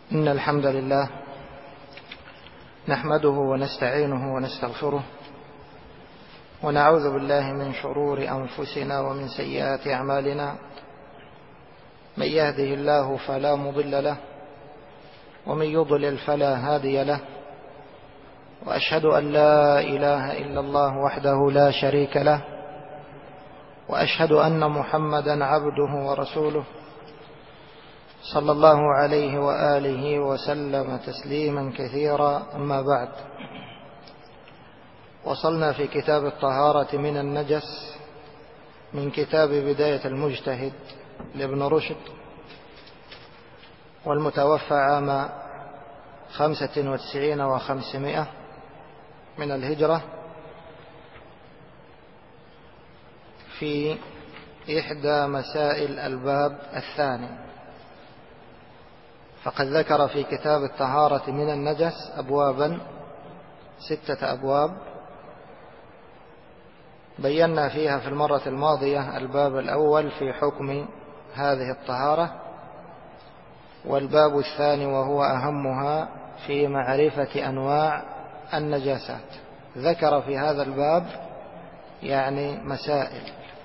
إن الحمد لله نحمده ونستعينه ونستغفره ونعوذ بالله من شرور أنفسنا ومن سيئات أعمالنا. من يهده الله فلا مضل له ومن يضلل فلا هادي له، وأشهد أن لا إله إلا الله وحده لا شريك له، وأشهد أن محمدا عبده ورسوله صلى الله عليه وآله وسلم تسليما كثيرا. أما بعد، وصلنا في كتاب الطهارة من النجس من كتاب بداية المجتهد لابن رشد، والمتوفى عام 95 و500 من الهجرة، في إحدى مسائل الباب الثاني. فقد ذكر في كتاب الطهارة من النجس أبوابا 6 أبواب، بينا فيها في المرة الماضية الباب الأول في حكم هذه الطهارة، والباب الثاني وهو أهمها في معرفة أنواع النجاسات. ذكر في هذا الباب يعني مسائل،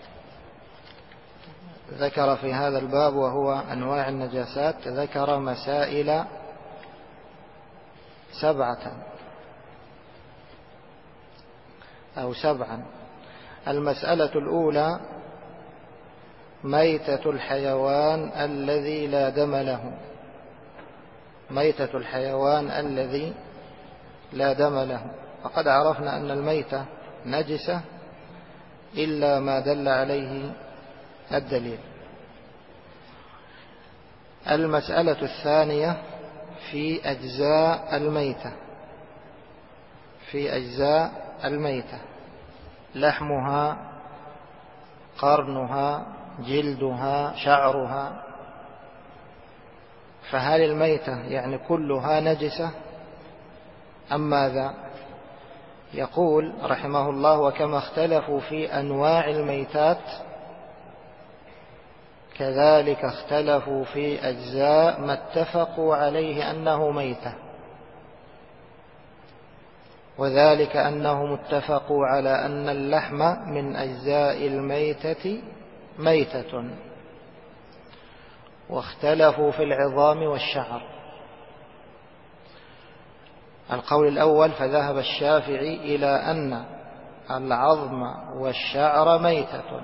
ذكر في هذا الباب وهو أنواع النجاسات، ذكر مسائل 7 أو 7. المسألة الأولى ميتة الحيوان الذي لا دم له. ميتة الحيوان الذي لا دم له. فقد عرفنا أن الميتة نجسة إلا ما دل عليه الدليل. المسألة الثانية في أجزاء الميتة. في أجزاء الميتة: لحمها، قرنها، جلدها، شعرها. فهل الميتة يعني كلها نجسة أم ماذا؟ يقول رحمه الله: وكما اختلفوا في أنواع الميتات كذلك اختلفوا في أجزاء ما اتفقوا عليه أنه ميتة، وذلك أنهم اتفقوا على أن اللحم من أجزاء الميتة ميتة، واختلفوا في العظام والشعر. القول الأول: فذهب الشافعي إلى أن العظم والشعر ميتة،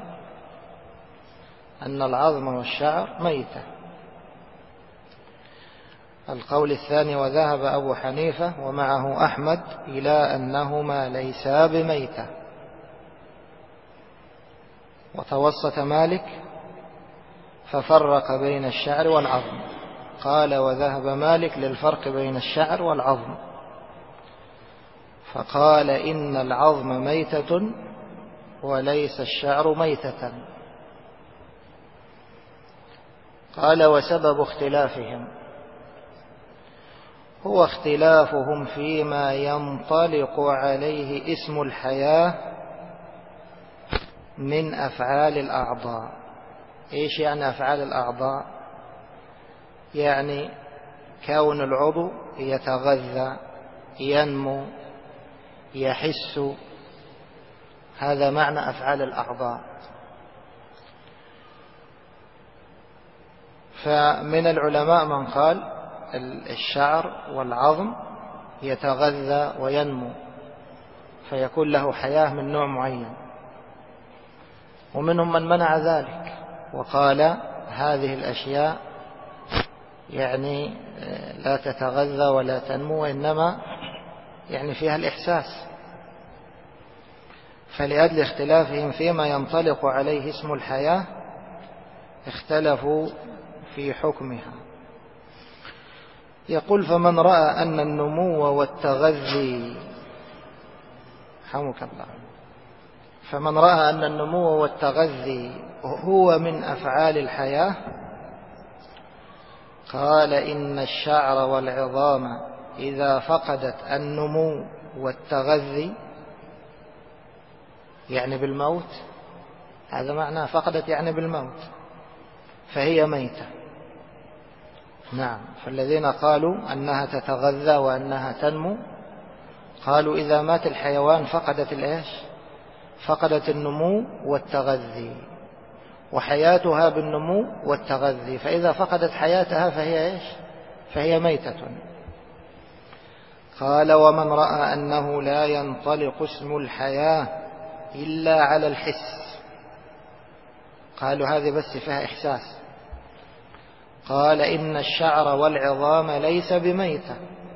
أن العظم والشعر ميتة. القول الثاني: وذهب أبو حنيفة ومعه أحمد إلى أنهما ليسا بميتة. وتوسط مالك ففرق بين الشعر والعظم. قال: وذهب مالك للفرق بين الشعر والعظم، فقال: إن العظم ميتة وليس الشعر ميتة. قال: وسبب اختلافهم هو اختلافهم فيما ينطلق عليه اسم الحياة من أفعال الأعضاء. إيش يعني أفعال الأعضاء؟ يعني كون العضو يتغذى، ينمو، يحس، هذا معنى أفعال الأعضاء. فمن العلماء من قال الشعر والعظم يتغذى وينمو فيكون له حياة من نوع معين، ومنهم من منع ذلك وقال هذه الأشياء يعني لا تتغذى ولا تنمو، وإنما يعني فيها الإحساس. فلأجل اختلافهم فيما ينطلق عليه اسم الحياة اختلفوا في حكمها. يقول: فمن رأى أن النمو والتغذي حمك الله فمن رأى أن النمو والتغذي هو من أفعال الحياة قال: إن الشعر والعظام إذا فقدت النمو والتغذي يعني بالموت، هذا معناه فقدت يعني بالموت، فهي ميتة. نعم. فالذين قالوا أنها تتغذى وأنها تنمو قالوا إذا مات الحيوان فقدت الإيش؟ فقدت النمو والتغذي، وحياتها بالنمو والتغذي، فإذا فقدت حياتها فهي إيش؟ فهي ميتة. قال ومن رأى أنه لا ينطلق اسم الحياة إلا على الحس، قالوا هذه بس فيها إحساس، قال إن الشعر والعظام ليس بميتة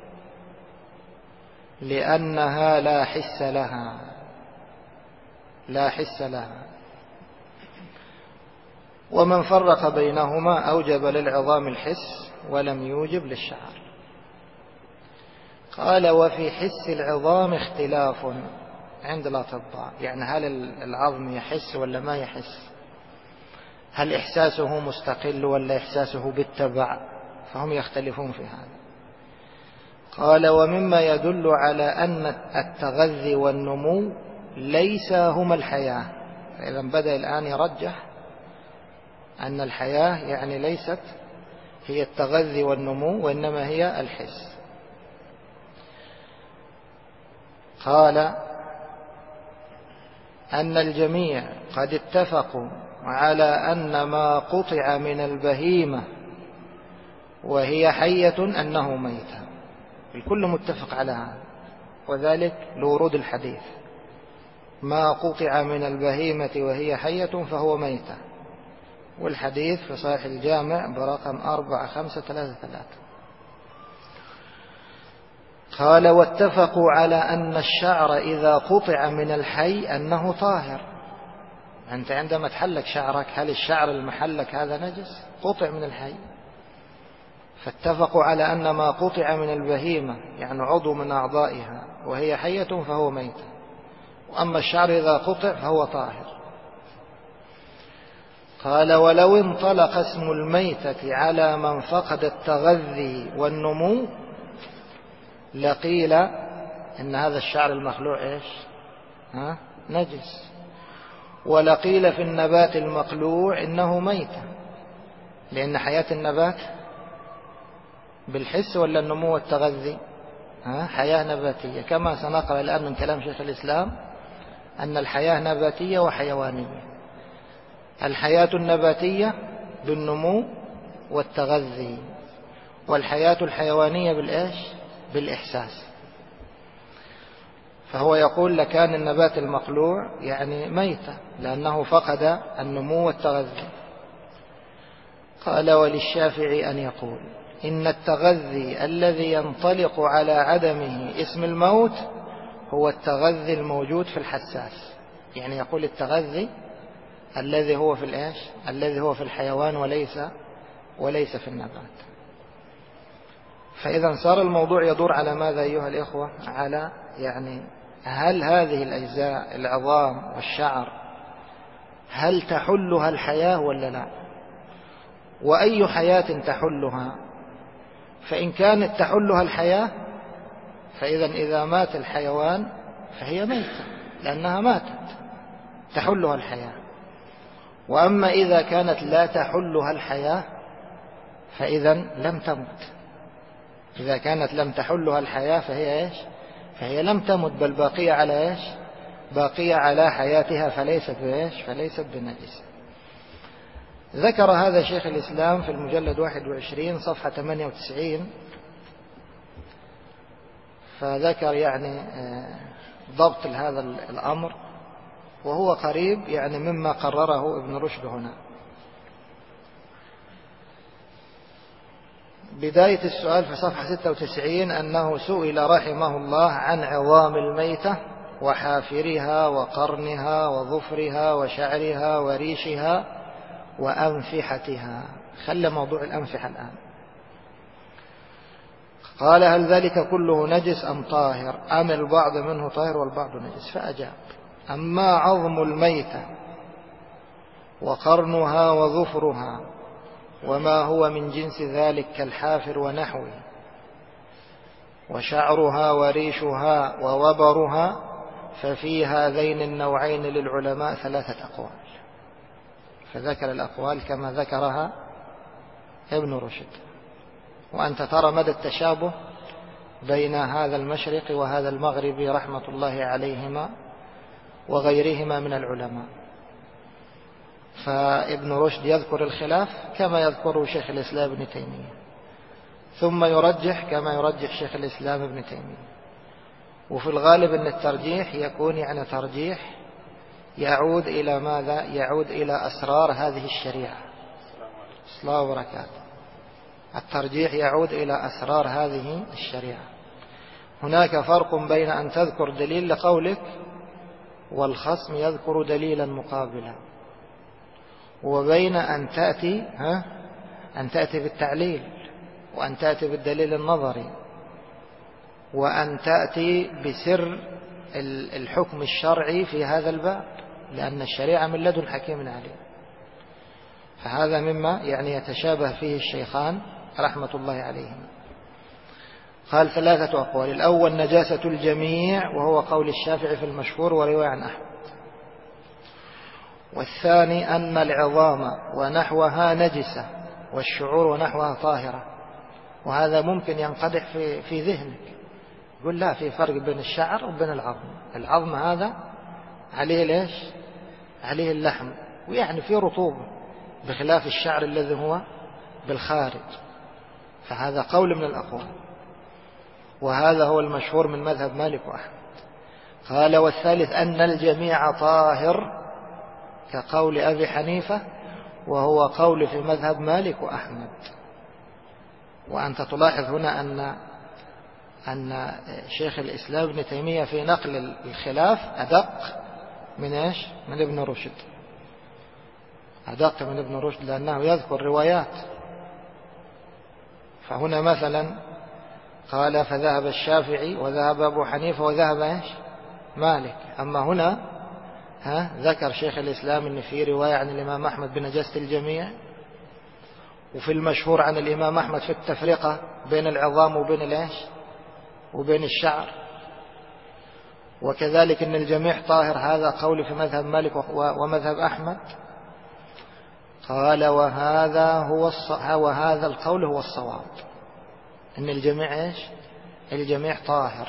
لأنها لا حس لها، لا حس لها. ومن فرق بينهما أوجب للعظام الحس ولم يوجب للشعر. قال وفي حس العظام اختلاف عند الأطباء، يعني هل العظم يحس ولا ما يحس؟ هل إحساسه مستقل ولا إحساسه بالتبع؟ فهم يختلفون في هذا. قال ومما يدل على أن التغذي والنمو ليس هما الحياة، فإذا بدأ الآن يرجح أن الحياة يعني ليست هي التغذي والنمو وإنما هي الحس. قال أن الجميع قد اتفقوا على أن ما قطع من البهيمة وهي حية أنه ميتة، الكل متفق على هذا، وذلك لورود الحديث ما قطع من البهيمة وهي حية فهو ميتة، والحديث في صحيح الجامع برقم 4533. قال واتفقوا على أن الشعر إذا قطع من الحي أنه طاهر. أنت عندما تحلق شعرك هل الشعر المحلق هذا نجس؟ قطع من الحي. فاتفقوا على أن ما قطع من البهيمة يعني عضو من أعضائها وهي حية فهو ميت، وأما الشعر إذا قطع فهو طاهر. قال ولو انطلق اسم الميتة على من فقد التغذي والنمو لقيل إن هذا الشعر المخلوع إيش؟ نجس، ولقيل في النبات المقلوع إنه ميتة، لأن حياة النبات بالحس ولا النمو والتغذي؟ حياة نباتية، كما سنقرأ الآن من كلام شيخ الإسلام أن الحياة نباتية وحيوانية. الحياة النباتية بالنمو والتغذي، والحياة الحيوانية بالإيش؟ بالإحساس. فهو يقول لكان النبات المقلوع يعني ميتة لأنه فقد النمو والتغذي. قال وللشافعي أن يقول إن التغذي الذي ينطلق على عدمه اسم الموت هو التغذي الموجود في الحساس، يعني يقول التغذي الذي هو في الإيش؟ الذي هو في الحيوان وليس في النبات. فإذا صار الموضوع يدور على ماذا أيها الإخوة؟ على يعني هل هذه الأجزاء العظام والشعر هل تحلها الحياة ولا لا؟ وأي حياة تحلها؟ فإن كانت تحلها الحياة فإذا إذا مات الحيوان فهي ميتة لأنها ماتت تحلها الحياة. وأما إذا كانت لا تحلها الحياة فإذا لم تمت. إذا كانت لم تحلها الحياة فهي إيش؟ فهي لم تمت، بل باقية على إيش؟ باقية على حياتها، فليست بإيش؟ فليست بنجس. ذكر هذا شيخ الإسلام في المجلد 21 صفحة 98، فذكر يعني ضبط هذا الأمر، وهو قريب يعني مما قرره ابن رشد هنا. بداية السؤال في صفحة 96 أنه سئل رحمه الله عن عظام الميتة وحافرها وقرنها وظفرها وشعرها وريشها وأنفحتها. خلى موضوع الأنفحة الآن. قال هل ذلك كله نجس أم طاهر أم البعض منه طاهر والبعض نجس؟ فأجاب أما عظم الميتة وقرنها وظفرها وما هو من جنس ذلك كالحافر ونحوه وشعرها وريشها ووبرها ففي هذين النوعين للعلماء 3 أقوال. فذكر الأقوال كما ذكرها ابن رشد. وأنت ترى مدى التشابه بين هذا المشرق وهذا المغرب رحمة الله عليهما وغيرهما من العلماء. فابن رشد يذكر الخلاف كما يذكره شيخ الإسلام ابن تيمية، ثم يرجح كما يرجح شيخ الإسلام ابن تيمية. وفي الغالب أن الترجيح يكون يعني ترجيح يعود إلى ماذا؟ يعود إلى أسرار هذه الشريعة. السلام وبركاته. الترجيح يعود إلى أسرار هذه الشريعة. هناك فرق بين أن تذكر دليل لقولك والخصم يذكر دليلا مقابلا، وبين أن تأتي بالتعليل، وأن تأتي بالدليل النظري، وأن تأتي بسر الحكم الشرعي في هذا الباب، لأن الشريعة من لدن حكيم عليم. فهذا مما يعني يتشابه فيه الشيخان رحمة الله عليهم. قال 3 أقوال. الأول نجاسة الجميع، وهو قول الشافعي في المشهور ورواية عن أحمد. والثاني أن العظام ونحوها نجسة والشعور ونحوها طاهرة. وهذا ممكن ينقدح في ذهنك، يقول لا، في فرق بين الشعر وبين العظم. العظم هذا عليه ليش؟ عليه اللحم، ويعني فيه رطوبة، بخلاف الشعر الذي هو بالخارج. فهذا قول من الأقوال، وهذا هو المشهور من مذهب مالك وأحمد. قال والثالث أن الجميع طاهر، كقول أبي حنيفة، وهو قول في مذهب مالك وأحمد. وأنت تلاحظ هنا أن شيخ الإسلام ابن تيمية في نقل الخلاف أدق من إيش؟ من ابن رشد. أدق من ابن رشد، لأنه يذكر روايات. فهنا مثلا قال فذهب الشافعي وذهب أبو حنيفة وذهب إيش؟ مالك. أما هنا ذكر شيخ الإسلام أن في رواية عن الإمام أحمد بنجاسة الجميع، وفي المشهور عن الإمام أحمد في التفرقة بين العظام وبين الإيش؟ وبين الشعر. وكذلك أن الجميع طاهر، هذا قول في مذهب مالك ومذهب أحمد. قال وهذا القول هو الصواب، أن الجميع إيش؟ الجميع طاهر.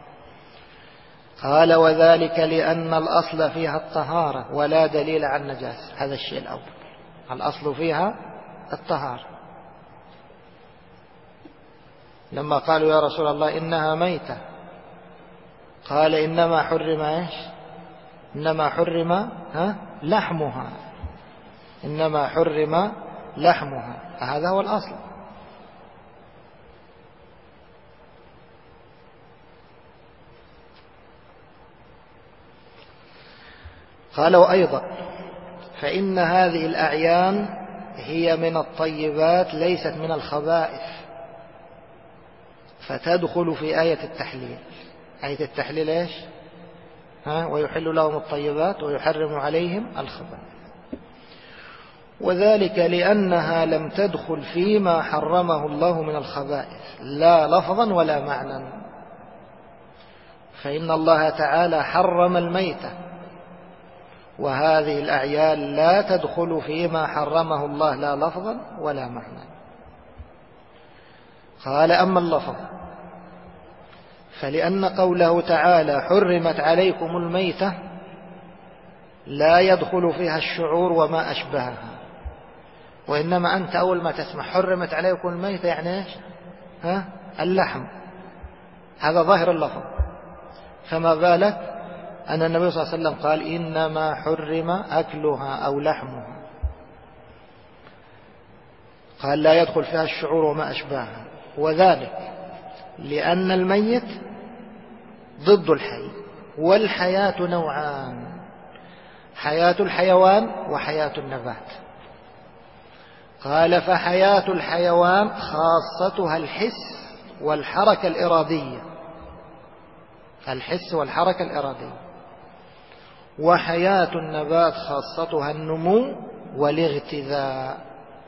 قال وذلك لأن الأصل فيها الطهارة ولا دليل على النجاسة. هذا الشيء الأول، الأصل فيها الطهارة. لما قالوا يا رسول الله إنها ميتة، قال إنما حرم إيش؟ إنما حرم لحمها، إنما حرم لحمها. هذا هو الأصل. قال وأيضا فإن هذه الأعيان هي من الطيبات ليست من الخبائث، فتدخل في آية التحليل. آية التحليل إيش؟ ويحل لهم الطيبات ويحرم عليهم الخبائث. وذلك لأنها لم تدخل فيما حرمه الله من الخبائث لا لفظا ولا معنى. فإن الله تعالى حرم الميتة، وهذه الأعيان لا تدخل فيما حرمه الله لا لفظا ولا معنى. قال أما اللفظ فلأن قوله تعالى حرمت عليكم الميتة لا يدخل فيها الشعور وما أشبهها، وإنما أنت أول ما تسمع حرمت عليكم الميتة يعني إيش؟ اللحم، هذا ظاهر اللفظ. فما بالك أن النبي صلى الله عليه وسلم قال إنما حرم أكلها أو لحمها، قال لا يدخل فيها الشعور وما أشبهها. وذلك لأن الميت ضد الحي، والحياة نوعان: حياة الحيوان وحياة النبات. قال فحياة الحيوان خاصتها الحس والحركة الإرادية، الحس والحركة الإرادية. وحياة النبات خاصتها النمو والاغتذاء.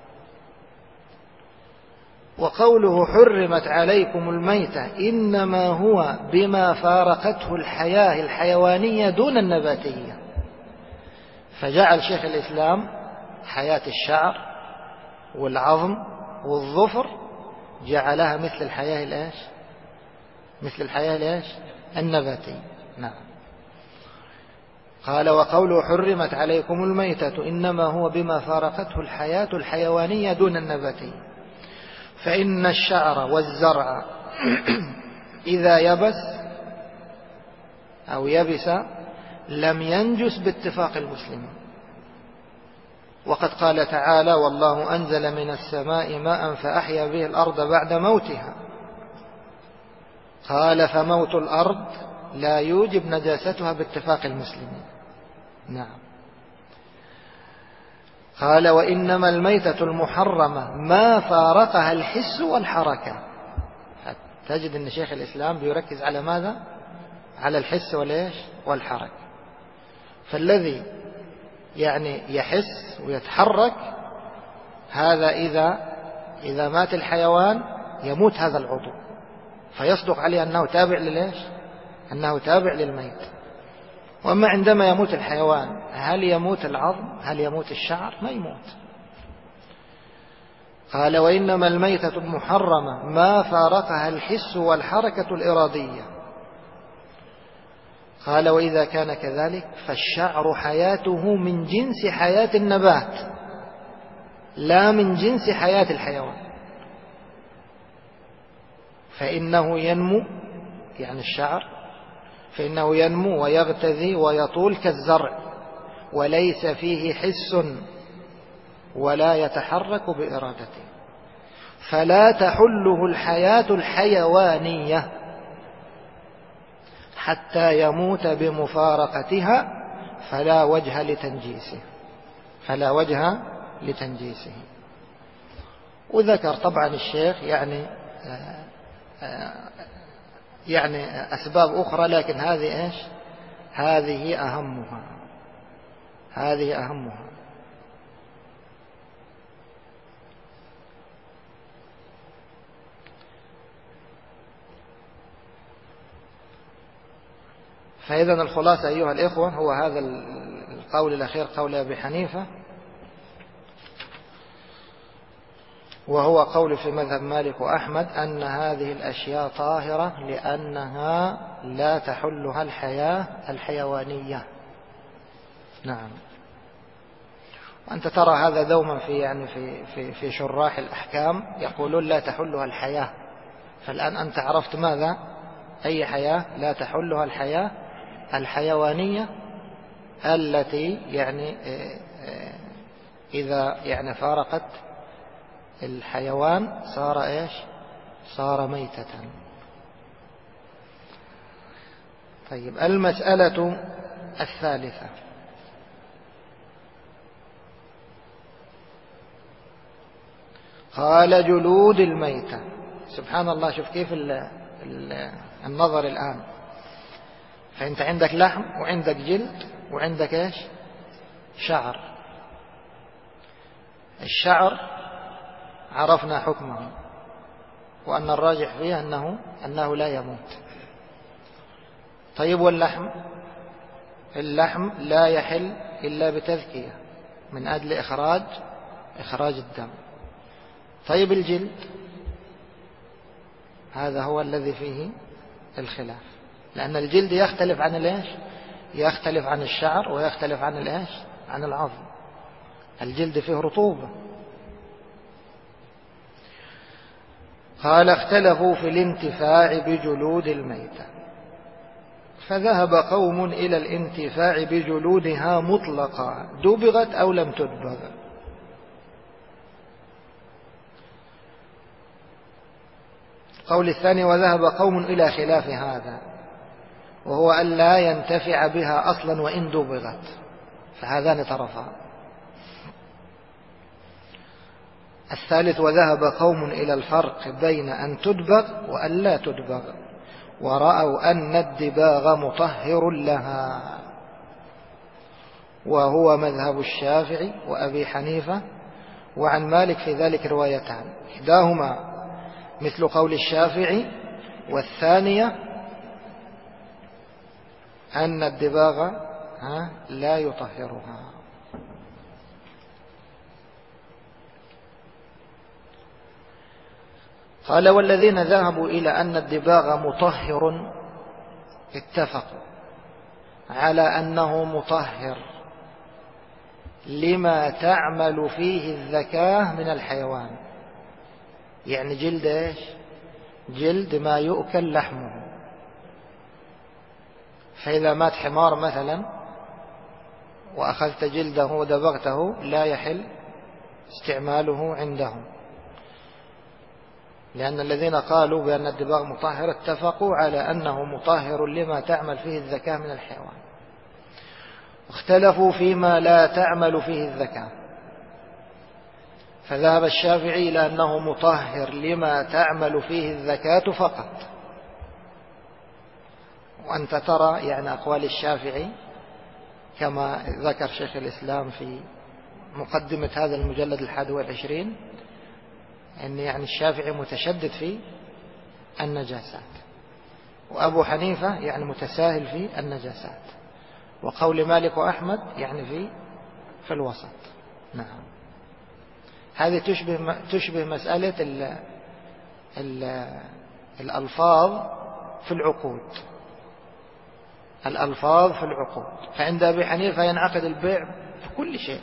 وقوله حرمت عليكم الميتة إنما هو بما فارقته الحياة الحيوانية دون النباتية. فجعل شيخ الإسلام حياة الشعر والعظم والظفر جعلها مثل الحياة الإيش؟ مثل الحياة الإيش؟ النباتية. نعم. قال وقوله حرمت عليكم الميتة إنما هو بما فارقته الحياة الحيوانية دون النباتية، فإن الشعر والزرع إذا يبس أو يبس لم ينجس باتفاق المسلمين. وقد قال تعالى والله أنزل من السماء ماء فأحيا به الأرض بعد موتها. قال فموت الأرض لا يوجب نجاستها باتفاق المسلمين. نعم. قال وإنما الميتة المحرمة ما فارقها الحس والحركة. تجد أن شيخ الإسلام بيركز على ماذا؟ على الحس والإيش؟ والحركة. فالذي يعني يحس ويتحرك هذا إذا مات الحيوان يموت هذا العضو، فيصدق عليه أنه تابع للإيش؟ أنه تابع للميت. وأما عندما يموت الحيوان هل يموت العظم؟ هل يموت الشعر؟ ما يموت. قال وإنما الميتة المحرمة ما فارقها الحس والحركة الإرادية. قال وإذا كان كذلك فالشعر حياته من جنس حياة النبات لا من جنس حياة الحيوان، فإنه ينمو، يعني الشعر فإنه ينمو ويغتذي ويطول كالزرع وليس فيه حس ولا يتحرك بإرادته، فلا تحله الحياة الحيوانية حتى يموت بمفارقتها فلا وجه لتنجيسه، فلا وجه لتنجيسه. وذكر طبعا الشيخ يعني أسباب أخرى، لكن هذه إيش؟ هذه أهمها، هذه أهمها. فإذا الخلاصة أيها الإخوة هو هذا القول الأخير، قول أبي حنيفة، وهو قول في مذهب مالك وأحمد أن هذه الأشياء طاهرة لأنها لا تحلها الحياة الحيوانية. نعم. وأنت ترى هذا دوما في شراح الأحكام يقولون لا تحلها الحياة. فالآن أنت عرفت ماذا؟ أي حياة لا تحلها الحياة الحيوانية التي إذا فارقت الحيوان صار إيش؟ صار ميتة. طيب المسألة الثالثة قال جلود الميتة. سبحان الله، شوف كيف النظر الآن. فأنت عندك لحم وعندك جلد وعندك إيش؟ شعر. الشعر عرفنا حكمه وأن الراجح فيه أنه لا يموت. طيب واللحم؟ اللحم لا يحل إلا بتذكية من أجل إخراج الدم. طيب الجلد؟ هذا هو الذي فيه الخلاف، لأن الجلد يختلف عن الإيش؟ يختلف عن الشعر ويختلف عن الإيش؟ عن العظم. الجلد فيه رطوبة. قال اختلفوا في الانتفاع بجلود الميتة، فذهب قوم إلى الانتفاع بجلودها مطلقا دبغت أو لم تدبغ. قول الثاني وذهب قوم إلى خلاف هذا، وهو أن لا ينتفع بها أصلا وإن دبغت. فهذان طرفان. الثالث وذهب قوم إلى الفرق بين أن تدبغ وأن لا تدبغ، ورأوا أن الدباغ مطهر لها، وهو مذهب الشافعي وأبي حنيفة. وعن مالك في ذلك روايتان، إحداهما مثل قول الشافعي، والثانية أن الدباغ لا يطهرها. قال والذين ذهبوا إلى أن الدباغ مطهر اتفقوا على أنه مطهر لما تعمل فيه الذكاة من الحيوان. يعني جلد إيش؟ جلد ما يؤكل لحمه. فإذا مات حمار مثلا وأخذت جلده ودبغته لا يحل استعماله عندهم، لأن الذين قالوا بأن الدباغ مطهر اتفقوا على أنه مطهر لما تعمل فيه الذكاة من الحيوان. اختلفوا فيما لا تعمل فيه الذكاة، فذهب الشافعي إلى أنه مطهر لما تعمل فيه الذكاة فقط. وأنت ترى يعني أقوال الشافعي كما ذكر شيخ الإسلام في مقدمة هذا المجلد 21 أن يعني الشافعي متشدد في النجاسات، وأبو حنيفة يعني متساهل في النجاسات، وقول مالك وأحمد يعني في الوسط. نعم، هذه تشبه مسألة الألفاظ في العقود. الألفاظ في العقود، فعند أبي حنيفة ينعقد البيع في كل شيء،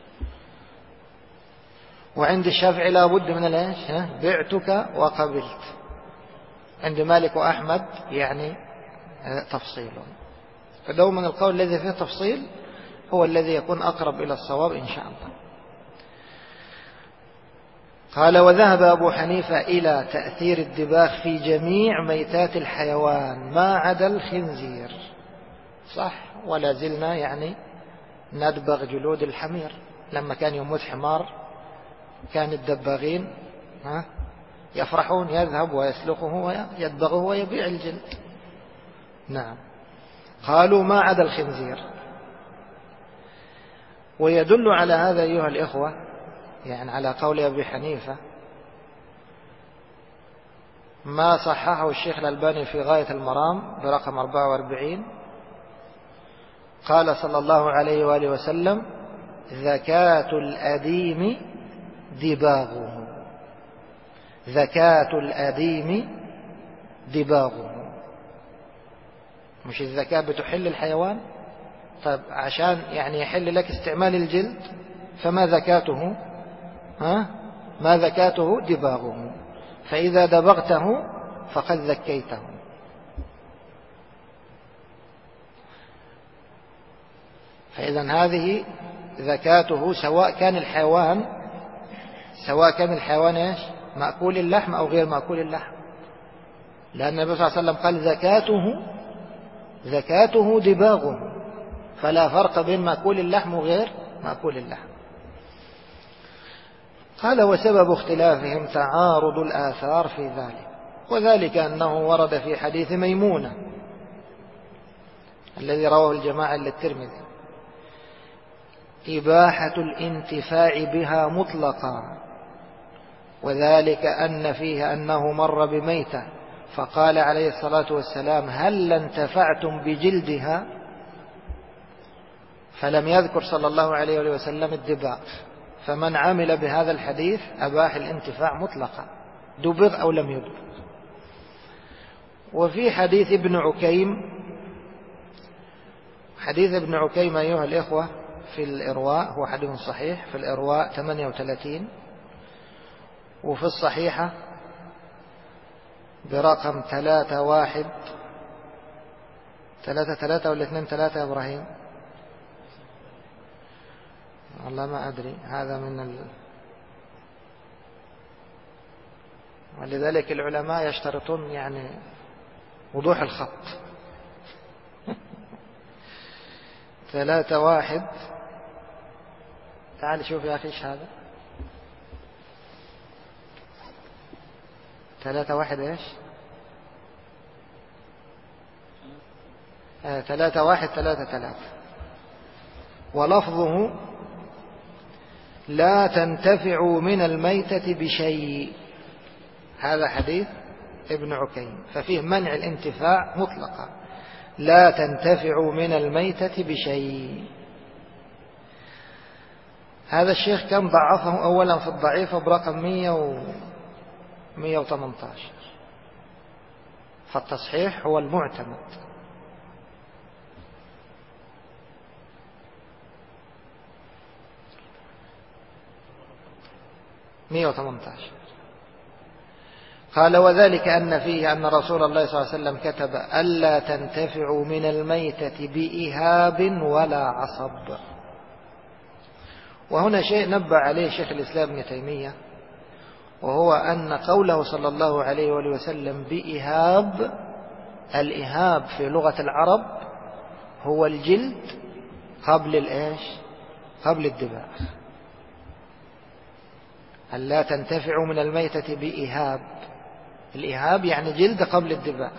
وعند الشافعي لا بد من الإيش؟ بعتك وقبلت. عند مالك وأحمد يعني تفصيل. فدوما القول الذي فيه تفصيل هو الذي يكون أقرب إلى الصواب إن شاء الله. قال وذهب أبو حنيفة إلى تأثير الدباغ في جميع ميتات الحيوان ما عدا الخنزير. صح، ولا زلنا يعني ندبغ جلود الحمير. لما كان يموت حمار كان الدباغين يفرحون، يذهب ويسلخه ويدبغه ويبيع الجلد. نعم، قالوا ما عدا الخنزير. ويدل على هذا أيها الإخوة يعني على قول أبي حنيفة ما صححه الشيخ الألباني في غاية المرام برقم 44. قال صلى الله عليه وآله وسلم زكاة الأديم دباغه. زكاة الأديم دباغه. مش الزكاة بتحل الحيوان؟ طيب عشان يعني يحل لك استعمال الجلد فما زكاته؟ ما زكاته دباغه، فإذا دبغته فقد زكيته. فإذا هذه زكاته سواء كان الحيوان إيش؟ مأكول اللحم أو غير مأكول اللحم، لأن النبي صلى الله عليه وسلم قال زكاته دباغه، فلا فرق بين مأكول اللحم وغير مأكول اللحم. قال وسبب اختلافهم تعارض الآثار في ذلك، وذلك أنه ورد في حديث ميمونة الذي رواه الجماعة للترمذي إباحة الانتفاع بها مطلقا، وذلك أن فيه أنه مر بميتة فقال عليه الصلاة والسلام هل انتفعتم بجلدها؟ فلم يذكر صلى الله عليه وسلم الدباغ، فمن عمل بهذا الحديث أباح الانتفاع مطلقا دبغ أو لم يدبغ. وفي حديث ابن عكيم، حديث ابن عكيم أيها الإخوة في الإرواء هو حديث صحيح في الإرواء 38، وفي الصحيحة برقم 3133 ولا 23 يا إبراهيم؟ والله ما أدري، هذا ولذلك العلماء يشترطون يعني وضوح الخط. 31 تعال شوف يا أخي إيش هذا 31 إيش 3133 ولفظه لا تنتفع من الميتة بشيء. هذا حديث ابن عكيم، ففيه منع الانتفاع مطلقا، لا تنتفع من الميتة بشيء. هذا الشيخ كان ضعفه أولا في الضعيف برقم 100 118. فالتصحيح هو المعتمد. قال وذلك أن فيه أن رسول الله صلى الله عليه وسلم كتب ألا تنتفعوا من الميتة بإهاب ولا عصب. وهنا شيء نبه عليه شيخ الإسلام ابن تيمية، وهو أن قوله صلى الله عليه وآله وسلم بإهاب، الإهاب في لغة العرب هو الجلد قبل الإيش؟ قبل الدباغ. ألا تنتفعوا من الميتة بإهاب، الإهاب يعني جلد قبل الدباغ.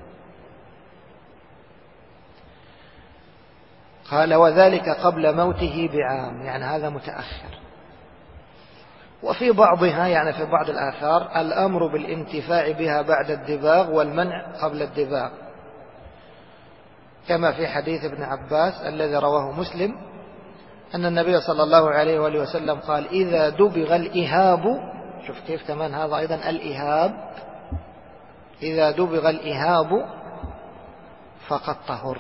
قال وذلك قبل موته بعام، يعني هذا متأخر. وفي بعضها يعني في بعض الآثار الأمر بالانتفاع بها بعد الدباغ والمنع قبل الدباغ، كما في حديث ابن عباس الذي رواه مسلم أن النبي صلى الله عليه وآله وسلم قال إذا دبغ الإهاب، شوف كيف كمان هذا أيضا الإهاب، إذا دبغ الإهاب فقد طهر.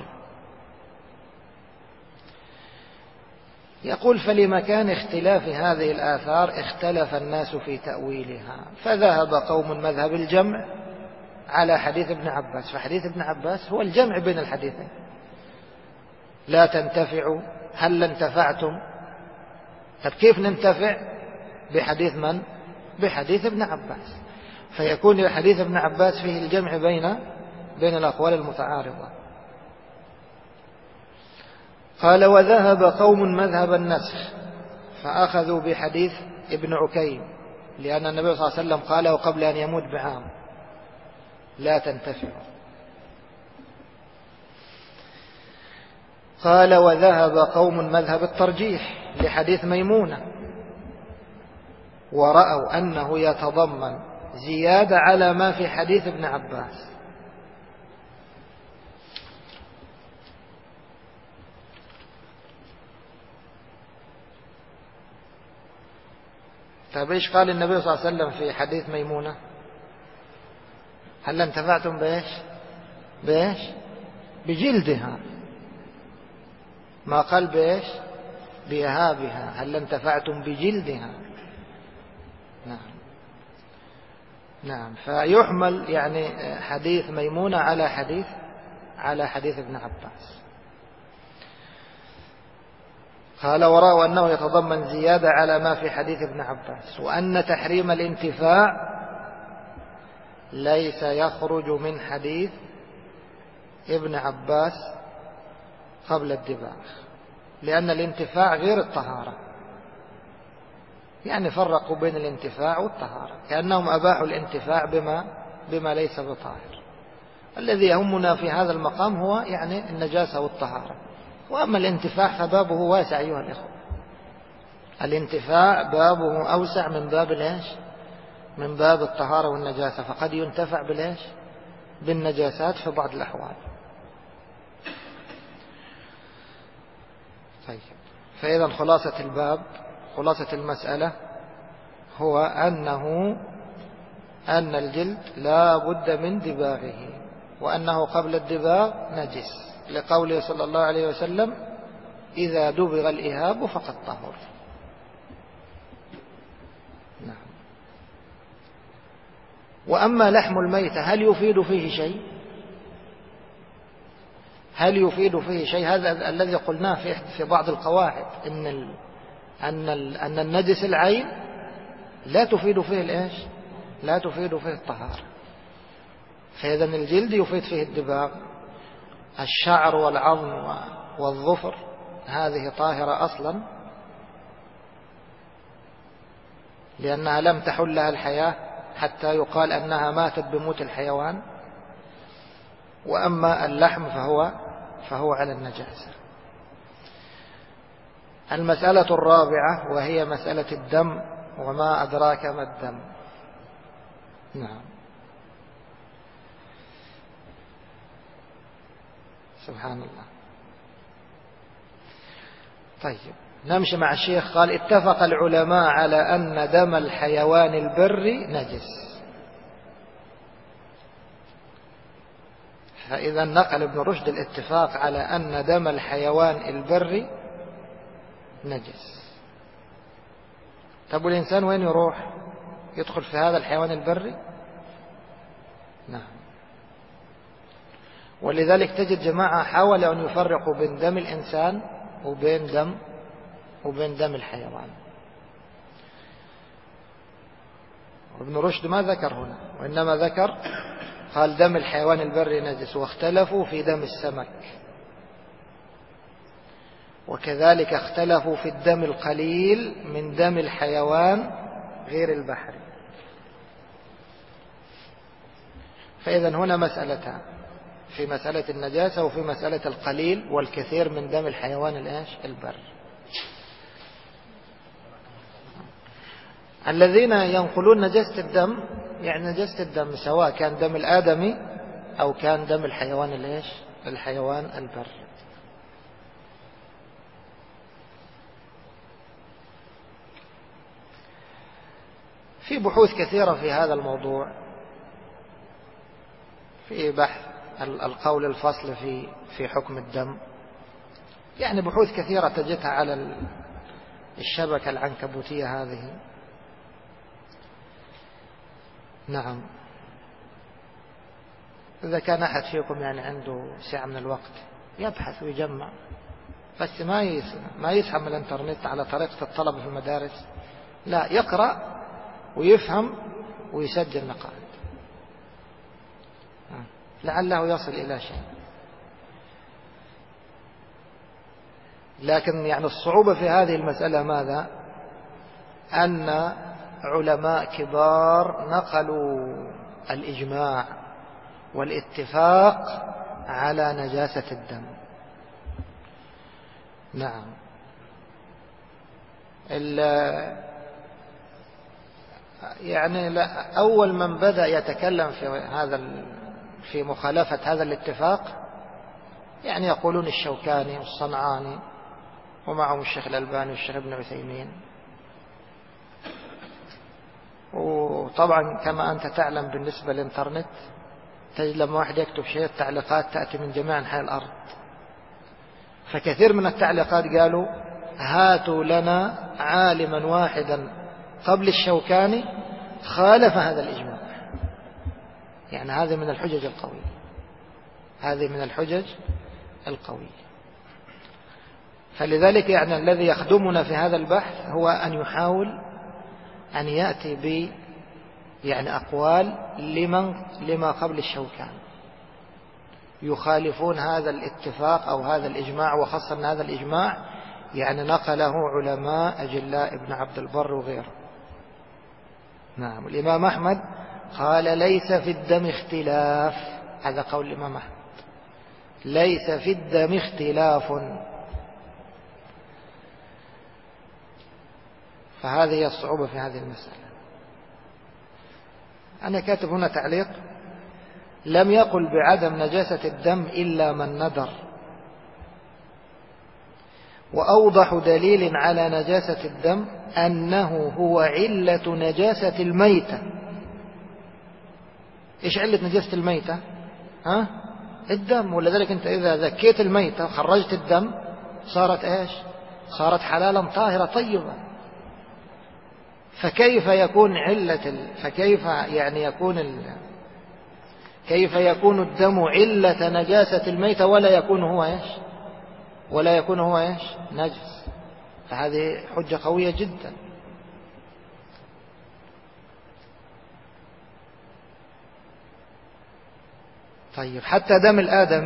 يقول فلمكان اختلاف هذه الآثار اختلف الناس في تأويلها، فذهب قوم مذهب الجمع على حديث ابن عباس، فحديث ابن عباس هو الجمع بين الحديثين، لا تنتفعوا هل انتفعتم. طب كيف ننتفع؟ بحديث من؟ بحديث ابن عباس، فيكون حديث ابن عباس فيه الجمع بين الأقوال المتعارضة. قال وذهب قوم مذهب النسخ فأخذوا بحديث ابن عكيم، لأن النبي صلى الله عليه وسلم قاله قبل أن يموت بعام لا تنتفعوا. قال وذهب قوم مذهب الترجيح لحديث ميمونة، ورأوا أنه يتضمن زيادة على ما في حديث ابن عباس. طيب ايش قال النبي صلى الله عليه وسلم في حديث ميمونة؟ هل انتفعتم بايش؟ بجلدها، ما قال بايش؟ بإهابها، هل انتفعتم بجلدها. نعم فيحمل يعني حديث ميمونة على حديث ابن عباس. قال ورأوا أنه يتضمن زيادة على ما في حديث ابن عباس، وأن تحريم الانتفاع ليس يخرج من حديث ابن عباس قبل الدباغ، لأن الانتفاع غير الطهارة، يعني فرقوا بين الانتفاع والطهارة، كأنهم أباحوا الانتفاع بما ليس بطاهر. الذي يهمنا في هذا المقام هو يعني النجاسة والطهارة، وأما الانتفاع فبابه واسع أيها الإخوة، الانتفاع بابه أوسع من باب الإيش؟ من باب الطهارة والنجاسة، فقد ينتفع بالإيش؟ بالنجاسات في بعض الأحوال. طيب، فإذا خلاصة الباب، خلاصة المسألة هو أن الجلد لا بد من دباغه، وأنه قبل الدباغ نجس، لقوله صلى الله عليه وسلم إذا دبغ الإهاب فقد طهر. نعم. وأما لحم الميتة هل يفيد فيه شيء؟ هل يفيد فيه شيء؟ هذا الذي قلناه في بعض القواعد، أن النجس العين لا تفيد فيه الإيش؟ لا تفيد فيه الطهارة. فإذا الجلد يفيد فيه الدباغ، الشعر والعظم والظفر هذه طاهرة أصلا لأنها لم تحل لها الحياة حتى يقال أنها ماتت بموت الحيوان. وأما اللحم فهو على النجاسة. المسألة الرابعة وهي مسألة الدم، وما أدراك ما الدم. نعم. سبحان الله. طيب نمشي مع الشيخ. قال اتفق العلماء على أن دم الحيوان البري نجس. فإذا نقل ابن رشد الاتفاق على أن دم الحيوان البري نجس. طب والإنسان وين يروح؟ يدخل في هذا الحيوان البري؟ نعم. ولذلك تجد جماعة حاولوا أن يفرقوا بين دم الإنسان وبين دم الحيوان. وابن رشد ما ذكر هنا، وإنما ذكر قال دم الحيوان البري نجس، واختلفوا في دم السمك، وكذلك اختلفوا في الدم القليل من دم الحيوان غير البحري. فإذا هنا مسألتان، في مسألة النجاسة وفي مسألة القليل والكثير من دم الحيوان البري. الذين ينقلون نجاسة الدم، يعني نجاسة الدم سواء كان دم الآدمي أو كان دم الحيوان الحيوان البري. في بحوث كثيرة في هذا الموضوع، في بحث القول الفصل في حكم الدم، يعني بحوث كثيرة تجدها على الشبكة العنكبوتية هذه. نعم. إذا كان أحد فيكم يعني عنده سعة من الوقت يبحث ويجمع، بس ما يسحب من الانترنت على طريقة الطلبة في المدارس، لا، يقرأ ويفهم ويسجل نقاط لعله يصل إلى شيء. لكن يعني الصعوبة في هذه المسألة ماذا؟ أن علماء كبار نقلوا الإجماع والاتفاق على نجاسة الدم. نعم. يعني أول من بدأ يتكلم في مخالفة هذا الاتفاق يعني يقولون الشوكاني والصنعاني، ومعهم الشيخ الألباني والشيخ ابن عثيمين. وطبعا كما أنت تعلم بالنسبة للإنترنت تجد لما واحد يكتب شيء التعليقات تأتي من جميع أنحاء الأرض، فكثير من التعليقات قالوا هاتوا لنا عالما واحدا قبل الشوكاني خالف هذا الإجماع. يعني هذه من الحجج القوية، هذه من الحجج القوية. فلذلك يعني الذي يخدمنا في هذا البحث هو أن يحاول أن يأتي ب يعني أقوال لما قبل الشوكاني يخالفون هذا الاتفاق أو هذا الإجماع، وخاصة أن هذا الإجماع يعني نقله علماء أجلاء ابن عبد البر وغيره. نعم. الإمام أحمد قال ليس في الدم اختلاف، هذا قول الإمام أحمد، ليس في الدم اختلاف. فهذه هي الصعوبة في هذه المسألة. أنا كاتب هنا تعليق: لم يقل بعدم نجاسة الدم إلا من ندر، وأوضح دليل على نجاسة الدم أنه هو علة نجاسة الميتة. إيش علة نجاسة الميتة؟ الدم. ولذلك أنت إذا ذكيت الميتة وخرجت الدم صارت إيش؟ صارت حلالا طاهرة طيبة. فكيف يكون فكيف يعني كيف يكون الدم علة نجاسة الميتة ولا يكون هو إيش؟ نجس. فهذه حجة قوية جدا. طيب حتى دم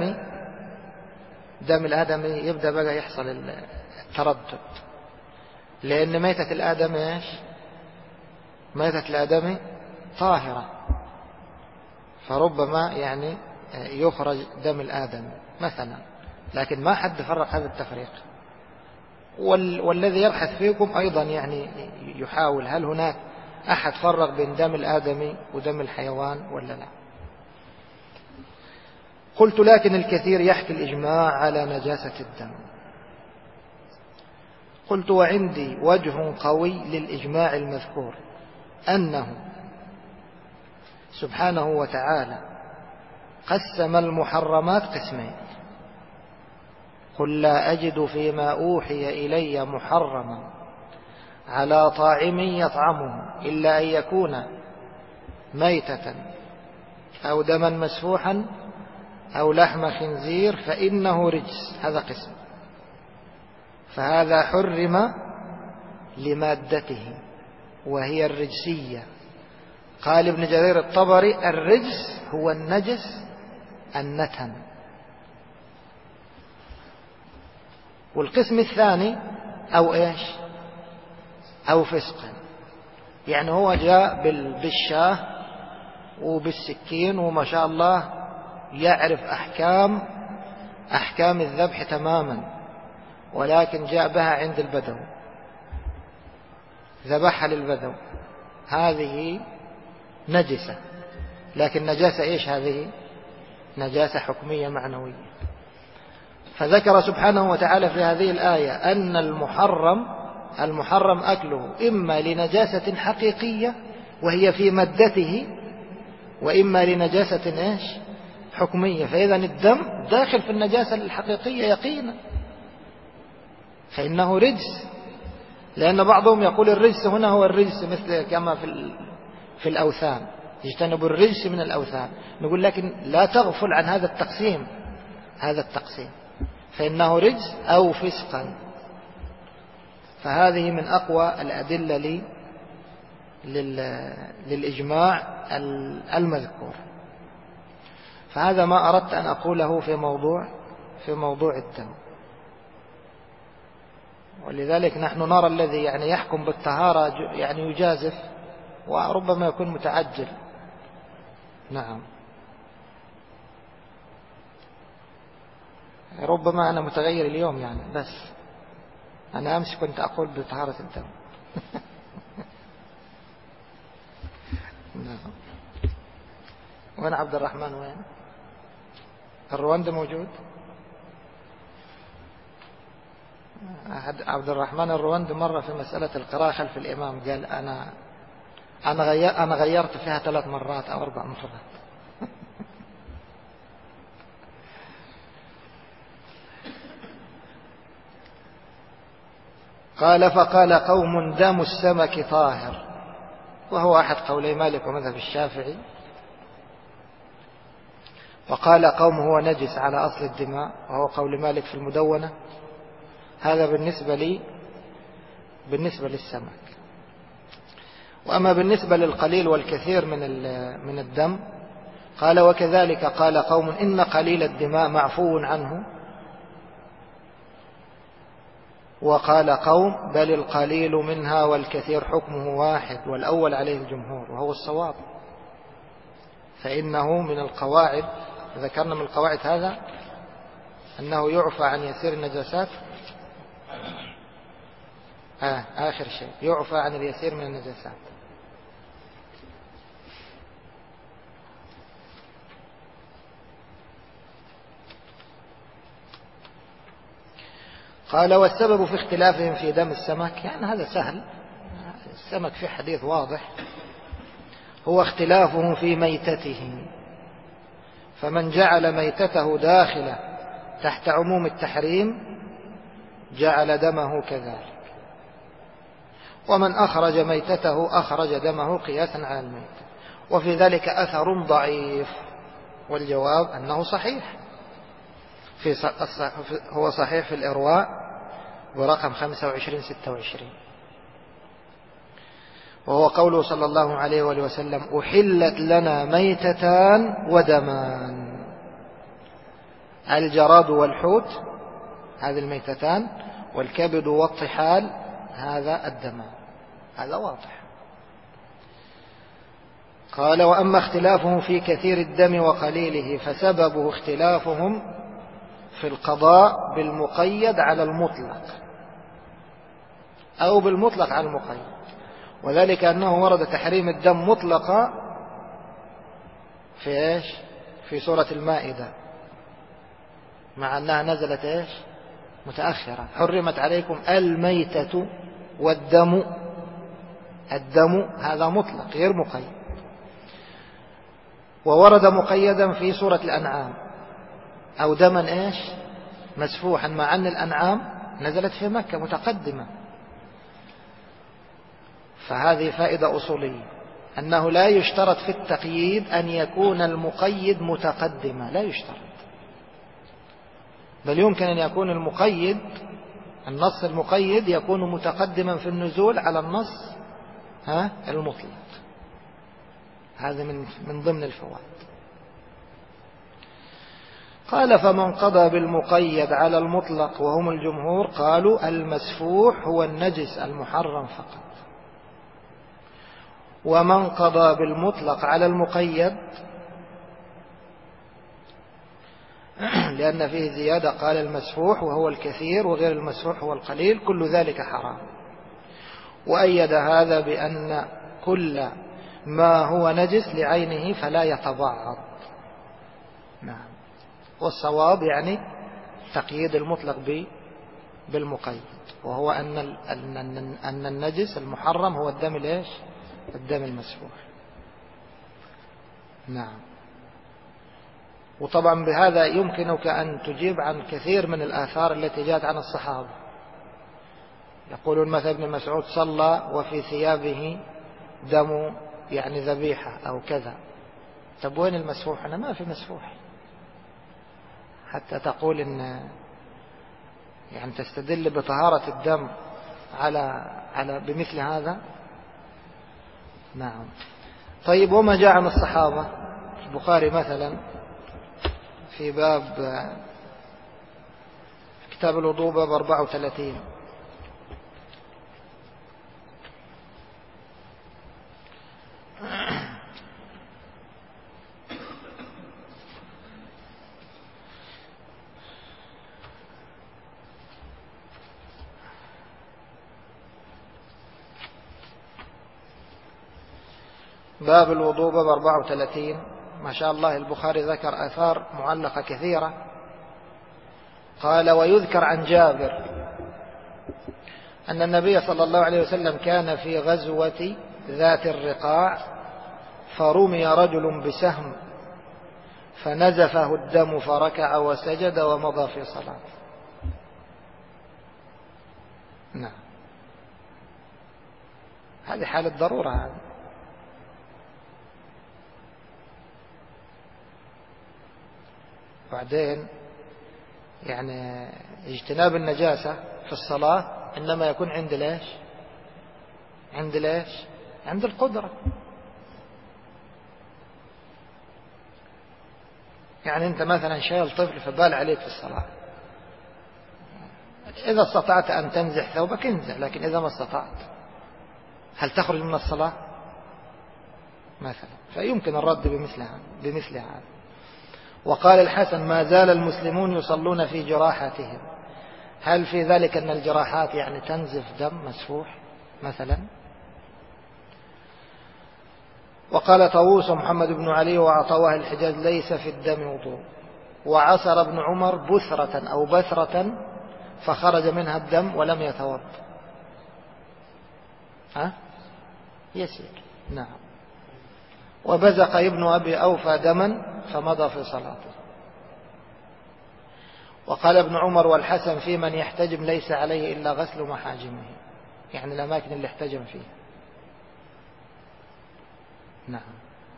الآدمي يبدأ بقى يحصل التردد، لأن ميتة الآدمي إيش؟ ميتة الآدمي طاهرة، فربما يعني يخرج دم الآدمي مثلا، لكن ما حد فرق هذا التفريق. والذي يبحث فيكم أيضا يعني يحاول هل هناك أحد فرق بين دم الآدمي ودم الحيوان ولا لا. قلت: لكن الكثير يحكي الإجماع على نجاسة الدم. قلت: وعندي وجه قوي للإجماع المذكور، أنه سبحانه وتعالى قسم المحرمات قسمين: قل لا أجد فيما أوحي إلي محرما على طاعم يطعمه إلا أن يكون ميتة أو دما مسفوحا أو لحم خنزير فإنه رجس. هذا قسم، فهذا حرم لمادته وهي الرجسية. قال ابن جرير الطبري: الرجس هو النجس النتن. والقسم الثاني أو إيش؟ أو فسقا، يعني هو جاء بالشاه وبالسكين وما شاء الله يعرف أحكام الذبح تماما، ولكن جاء بها عند البدو، ذبحها للبدو، هذه نجسة. لكن نجاسة إيش هذه؟ نجاسة حكمية معنوية. فذكر سبحانه وتعالى في هذه الآية أن المحرم أكله إما لنجاسة حقيقية وهي في مادته، وإما لنجاسة إيش؟ حكمية. فإذا الدم داخل في النجاسة الحقيقية يقينا، فإنه رجس. لأن بعضهم يقول الرجس هنا هو الرجس مثل كما في الأوثان، يجتنب الرجس من الأوثان. نقول لكن لا تغفل عن هذا التقسيم، فإنه رجس أو فسقا. فهذه من أقوى الأدلة للإجماع المذكور. فهذا ما أردت أن أقوله في موضوع الدم. ولذلك نحن نرى الذي يعني يحكم بالطهارة يعني يجازف، وربما يكون متعجل. نعم، ربما أنا متغير اليوم يعني، بس أنا أمس كنت أقول بطهارة الدم. نعم. وين عبد الرحمن؟ وين الرواندي موجود؟ عبد الرحمن الرواندي مرة في مسألة القراءة خلف الإمام قال أنا غيرت فيها 3 مرات أو 4 مرات. قال: فقال قوم: دم السمك طاهر، وهو أحد قولي مالك ومذهب الشافعي. وقال قوم: هو نجس على أصل الدماء، وهو قول مالك في المدونة. هذا بالنسبة للسمك. وأما بالنسبة للقليل والكثير من الدم، قال: وكذلك قال قوم: إن قليل الدماء معفو عنه. وقال قوم: بل القليل منها والكثير حكمه واحد، والأول عليه الجمهور وهو الصواب. فإنه من القواعد، ذكرنا من القواعد هذا أنه يعفى عن يسير النجاسات. آخر شيء يعفى عن اليسير من النجاسات. قال: والسبب في اختلافهم في دم السمك، يعني هذا سهل، السمك في حديث واضح، هو اختلافهم في ميتته. فمن جعل ميتته داخلة تحت عموم التحريم جعل دمه كذلك، ومن أخرج ميتته أخرج دمه قياسا على الميت. وفي ذلك أثر ضعيف، والجواب أنه صحيح. هو صحيح في الإرواء برقم 2526، وهو قوله صلى الله عليه وآله وسلم: أحلت لنا ميتتان ودمان، الجراد والحوت، هذه الميتتان، والكبد والطحال، هذا الدمان. هذا واضح. قال: وأما اختلافهم في كثير الدم وقليله فسببه اختلافهم في القضاء بالمقيد على المطلق أو بالمطلق على المقيد، وذلك أنه ورد تحريم الدم مطلقا في إيش؟ في سورة المائدة، مع أنها نزلت إيش؟ متأخرة. حرمت عليكم الميتة والدم، الدم هذا مطلق غير مقيد. وورد مقيدا في سورة الأنعام أو دما إيش مسفوحا، مع أن الأنعام نزلت في مكة متقدمة. فهذه فائدة أصولية، أنه لا يشترط في التقييد أن يكون المقيد متقدما، لا يشترط، بل يمكن أن يكون المقيد، النص المقيد يكون متقدما في النزول على النص المطلق. هذا من ضمن الفوائد. قال: فمن قضى بالمقيد على المطلق وهم الجمهور قالوا المسفوح هو النجس المحرم فقط. ومن قضى بالمطلق على المقيد لأن فيه زيادة قال المسفوح وهو الكثير وغير المسفوح هو القليل، كل ذلك حرام. وأيد هذا بأن كل ما هو نجس لعينه فلا يتبعض. نعم. والصواب يعني تقييد المطلق بالمقيد، وهو أن النجس المحرم هو الدم الإيش؟ الدم المسفوح. نعم. وطبعا بهذا يمكنك أن تجيب عن كثير من الآثار التي جاءت عن الصحابة. يقولون مثلا ابن مسعود صلى وفي ثيابه دم يعني ذبيحة أو كذا. طب وين المسفوح؟ أنا ما في مسفوح حتى تقول إن يعني تستدل بطهارة الدم على بمثل هذا. نعم. طيب وما جاء عن الصحابة؟ البخاري مثلا في باب كتاب الوضوء باب 34 باب الوضوء باب 34. ما شاء الله البخاري ذكر آثار معلقة كثيرة. قال: ويذكر عن جابر أن النبي صلى الله عليه وسلم كان في غزوة ذات الرقاع فرمي رجل بسهم فنزفه الدم فركع وسجد ومضى في صلاته. نعم. هذه حالة ضرورة. هذه بعدين يعني اجتناب النجاسة في الصلاة إنما يكون عند ليش؟ عند ليش؟ عند القدرة. يعني أنت مثلا شايل طفل فبال عليك في الصلاة، إذا استطعت أن تنزح ثوبك انزح، لكن إذا ما استطعت هل تخرج من الصلاة مثلا؟ فيمكن الرد بمثل هذا. وقال الحسن: ما زال المسلمون يصلون في جراحاتهم. هل في ذلك أن الجراحات يعني تنزف دم مسفوح مثلا؟ وقال طاووس محمد بن علي وعطاوه الحجاج: ليس في الدم وضوء. وعصر ابن عمر بثرة أو بثرة فخرج منها الدم ولم يتوضأ. يسير. نعم. وبزق ابن أبي أوفى دما فمضى في صلاته. وقال ابن عمر والحسن: في من يحتجم ليس عليه إلا غسل محاجمه، يعني الأماكن اللي احتجم فيها. نعم.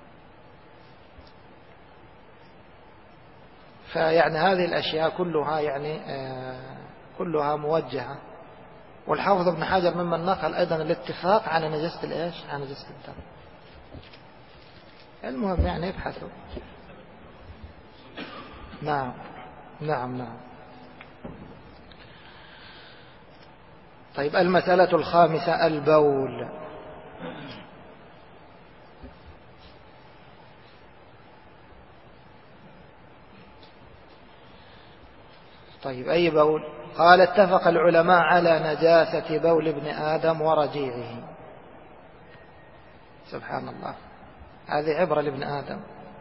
فيعني هذه الأشياء كلها يعني كلها موجهة. والحافظ ابن حجر ممن نقل أيضا الاتفاق على نجاسة الإيش؟ على نجاسة الدم. المهم يعني ابحثوا. نعم نعم نعم. طيب المسألة الخامسة البول. طيب أي بول؟ قال: اتفق العلماء على نجاسة بول ابن آدم ورجيعه. سبحان الله، هذه عبرة لابن آدم.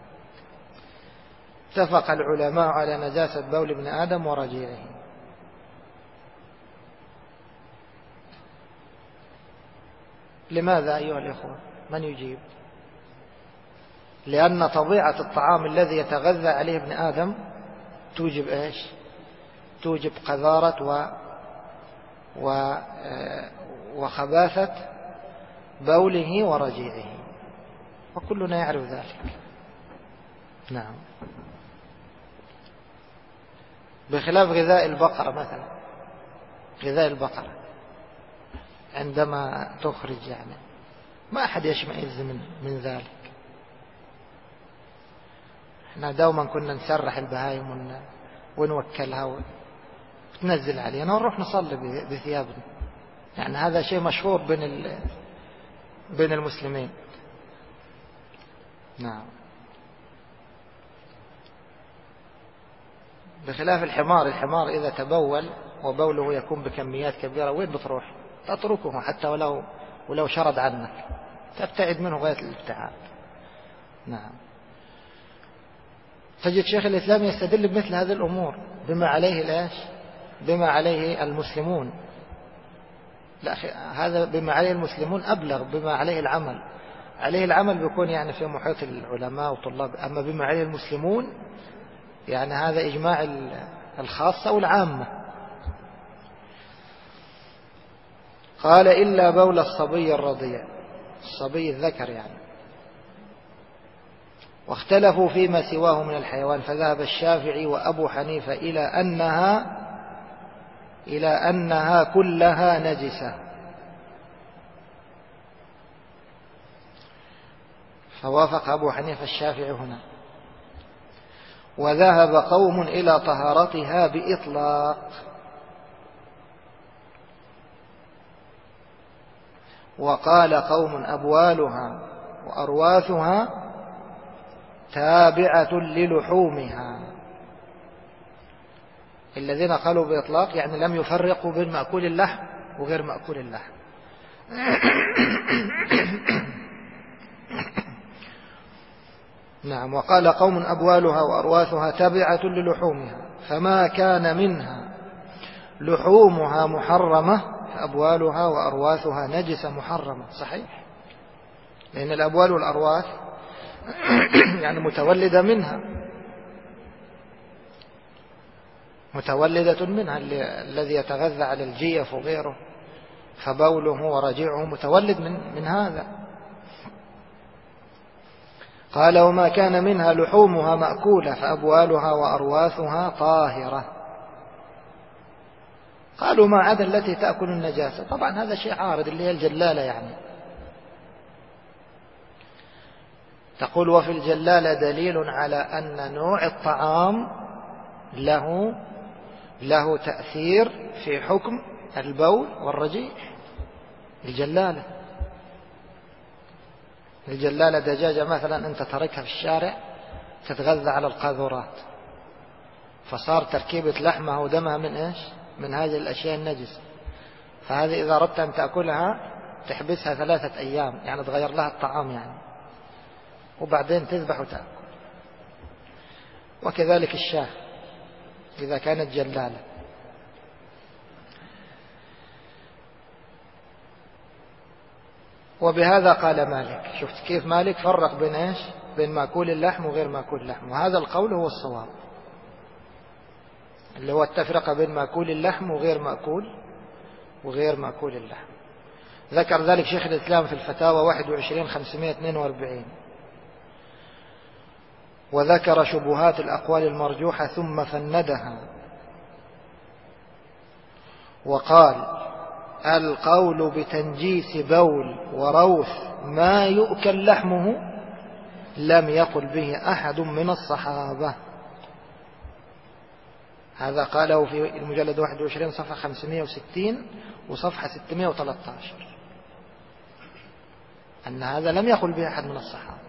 اتفق العلماء على نجاسة بول ابن آدم ورجيعه. لماذا أيها الإخوة؟ من يجيب؟ لأن طبيعة الطعام الذي يتغذى عليه ابن آدم توجب إيش؟ توجب قذارة وخباثة بوله ورجيعه، وكلنا يعرف ذلك. نعم. بخلاف غذاء البقرة مثلا، غذاء البقرة عندما تخرج يعني ما أحد يشمئز من ذلك. احنا دوما كنا نسرح البهايم ونوكلها وتنزل علينا ونروح نصلي بثيابنا، يعني هذا شيء مشهور بين المسلمين. نعم. بخلاف الحمار إذا تبول وبوله يكون بكميات كبيرة وين بتروح؟ تتركه حتى ولو شرد عنك، تبتعد منه غاية الابتعاد. نعم. تجد شيخ الإسلام يستدل بمثل هذه الأمور بما عليه المسلمون. لا، هذا بما عليه المسلمون أبلغ، بما عليه العمل بيكون يعني في محيط العلماء وطلاب، أما بما عليه المسلمون يعني هذا إجماع الخاصة والعامة. قال إلا بول الصبي الرضيع، الصبي الذكر يعني. واختلفوا فيما سواه من الحيوان، فذهب الشافعي وأبو حنيفة إلى أنها كلها نجسة، فوافق أبو حنيفة الشافعي هنا. وذهب قوم إلى طهارتها بإطلاق، وقال قوم أبوالها وأرواثها تابعة للحومها. الذين قالوا بإطلاق يعني لم يفرقوا بين مأكول اللحم وغير مأكول اللحم. نعم. وقال قوم أبوالها وأرواثها تابعة للحومها، فما كان منها لحومها محرمة فأبوالها وأرواثها نجسة محرمة. صحيح، لأن الأبوال والأرواث يعني متولدة منها الذي يتغذى على الجيف وغيره، فبوله ورجيعه متولد من هذا. قال وما كان منها لحومها مأكولة فأبوالها وأرواثها طاهرة. قالوا ما عدا التي تأكل النجاسة. طبعا هذا شيء عارض، اللي هي الجلالة يعني. تقول وفي الجلالة دليل على أن نوع الطعام له تأثير في حكم البول والرجيع. الجلالة دجاجة مثلا أنت تركها في الشارع تتغذى على القاذورات، فصار تركيبة لحمها ودمها من إيش؟ من هذه الأشياء النجسة. فهذه إذا أردت أن تأكلها تحبسها 3 أيام، يعني تغير لها الطعام يعني، وبعدين تذبح وتأكل. وكذلك الشاة إذا كانت جلالة. وبهذا قال مالك. شفت كيف مالك فرق بين إيش؟ بين مأكول اللحم وغير مأكول اللحم، وهذا القول هو الصواب، اللي هو التفرقة بين مأكول اللحم وغير مأكول اللحم. ذكر ذلك شيخ الإسلام في الفتاوى 21/542. وذكر شبهات الأقوال المرجوحة ثم فندها وقال القول بتنجيس بول وروث ما يؤكل لحمه لم يقل به أحد من الصحابة. هذا قاله في المجلد 21 صفحة 560 وصفحة 613، أن هذا لم يقل به أحد من الصحابة.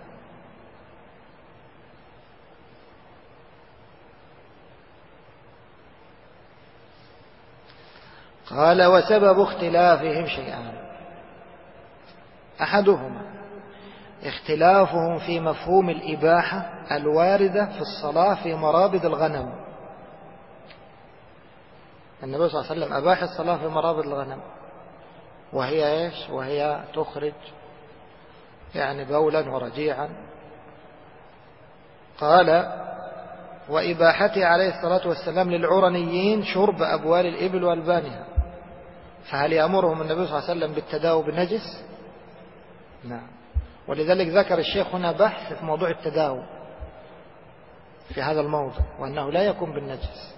قال وسبب اختلافهم شيئان. أحدهما اختلافهم في مفهوم الإباحة الواردة في الصلاة في مرابض الغنم. النبي صلى الله عليه وسلم أباح الصلاة في مرابض الغنم، وهي إيش؟ وهي تخرج يعني بولا ورجيعا قال: وإباحته عليه الصلاة والسلام للعرنيين شرب أبوال الإبل وألبانها، فهل يأمرهم النبي صلى الله عليه وسلم بالتداوي بالنجس؟ نعم. ولذلك ذكر الشيخ هنا بحث في موضوع التداوي في هذا الموضع، وأنه لا يكون بالنجس.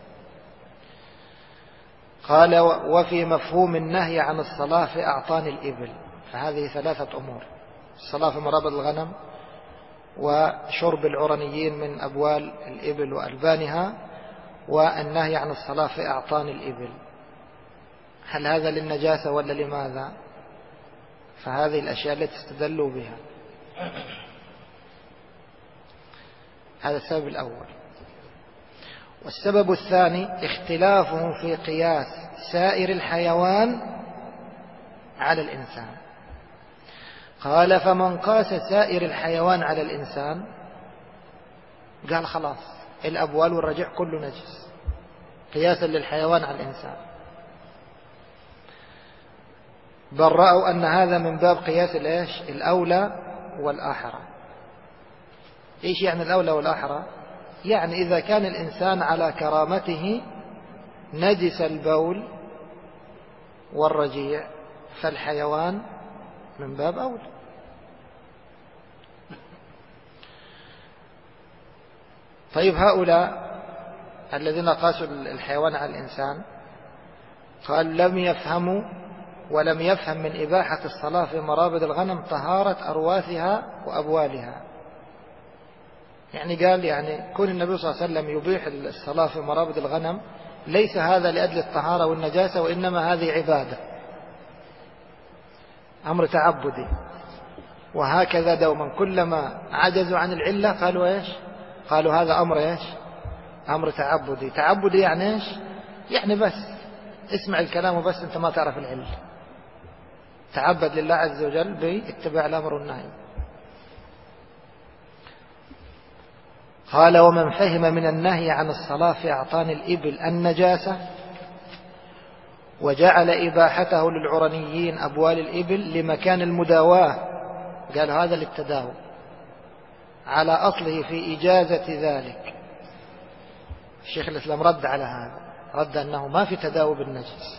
قال: وفي مفهوم النهي عن الصلاة في أعطان الإبل، فهذه ثلاثة أمور: الصلاة في مرابض الغنم، وشرب العرنيين من أبوال الإبل وألبانها، والنهي عن الصلاة في أعطان الإبل. هل هذا للنجاسة ولا لماذا؟ فهذه الأشياء التي استدلوا بها. هذا السبب الأول. والسبب الثاني اختلافهم في قياس سائر الحيوان على الإنسان. قال: فمن قاس سائر الحيوان على الإنسان قال خلاص الأبوال والرجع كله نجس، قياسا للحيوان على الإنسان. بل رأوا أن هذا من باب قياس الأولى والآحرى. إيش يعني الأولى والآحرى؟ يعني إذا كان الإنسان على كرامته نجس البول والرجيع، فالحيوان من باب أولى. طيب هؤلاء الذين قاسوا الحيوان على الإنسان، قال: لم يفهموا ولم يفهم من إباحة الصلاة في مرابض الغنم طهارة أرواثها وأبوالها. يعني قال كون النبي صلى الله عليه وسلم يبيح الصلاة في مرابض الغنم ليس هذا لأجل الطهارة والنجاسة، وإنما هذه عبادة، أمر تعبدي. وهكذا دوما كلما عجزوا عن العلة قالوا إيش؟ قالوا هذا أمر إيش؟ أمر تعبدي. تعبدي يعني إيش؟ يعني بس اسمع الكلام وبس أنت ما تعرف العلة. تعبد لله عز وجل باتباع الأمر والنهي. قال: ومن فهم من النهي عن الصلاة في أعطان الإبل النجاسة وجعل إباحته للعرنيين أبوال الإبل لمكان المداواة، قال هذا للتداوي على أصله في إجازة ذلك. الشيخ الإسلام رد على هذا، رد أنه ما في تداوي بالنجس.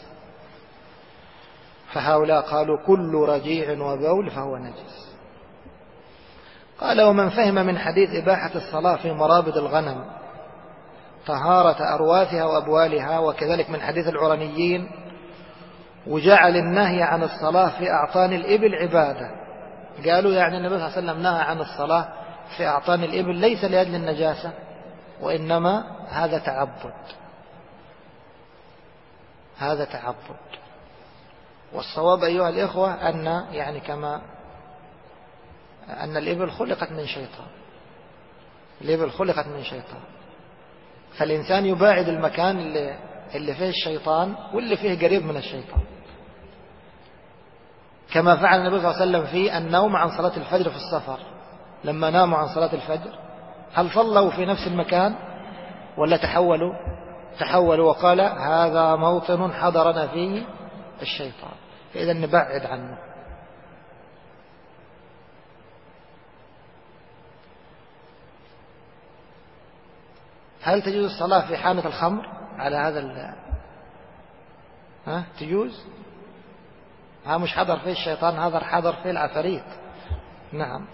فهؤلاء قالوا كل رجيع وبول فهو نجس. قال: ومن فهم من حديث إباحة الصلاة في مرابض الغنم طهارة أرواثها وأبوالها، وكذلك من حديث العرنيين، وجعل النهي عن الصلاة في أعطان الإبل عبادة. قالوا يعني النبي صلى الله عليه وسلم نهى عن الصلاة في أعطان الإبل ليس لأجل النجاسة، وإنما هذا تعبد، هذا تعبد. والصواب أيها الإخوة أن كما أن الإبل خلقت من شيطان، الإبل خلقت من شيطان، فالإنسان يباعد المكان اللي فيه الشيطان واللي فيه قريب من الشيطان، كما فعل النبي صلى الله عليه وسلم في النوم عن صلاة الفجر في السفر. لما ناموا عن صلاة الفجر هل صلوا في نفس المكان ولا تحولوا وقال هذا موطن حضرنا فيه الشيطان، فإذا نبعد عنه. هل تجوز الصلاة في حانة الخمر على هذا تجوز؟ مش حضر فيه الشيطان، هذا حضر فيه العفاريت. نعم.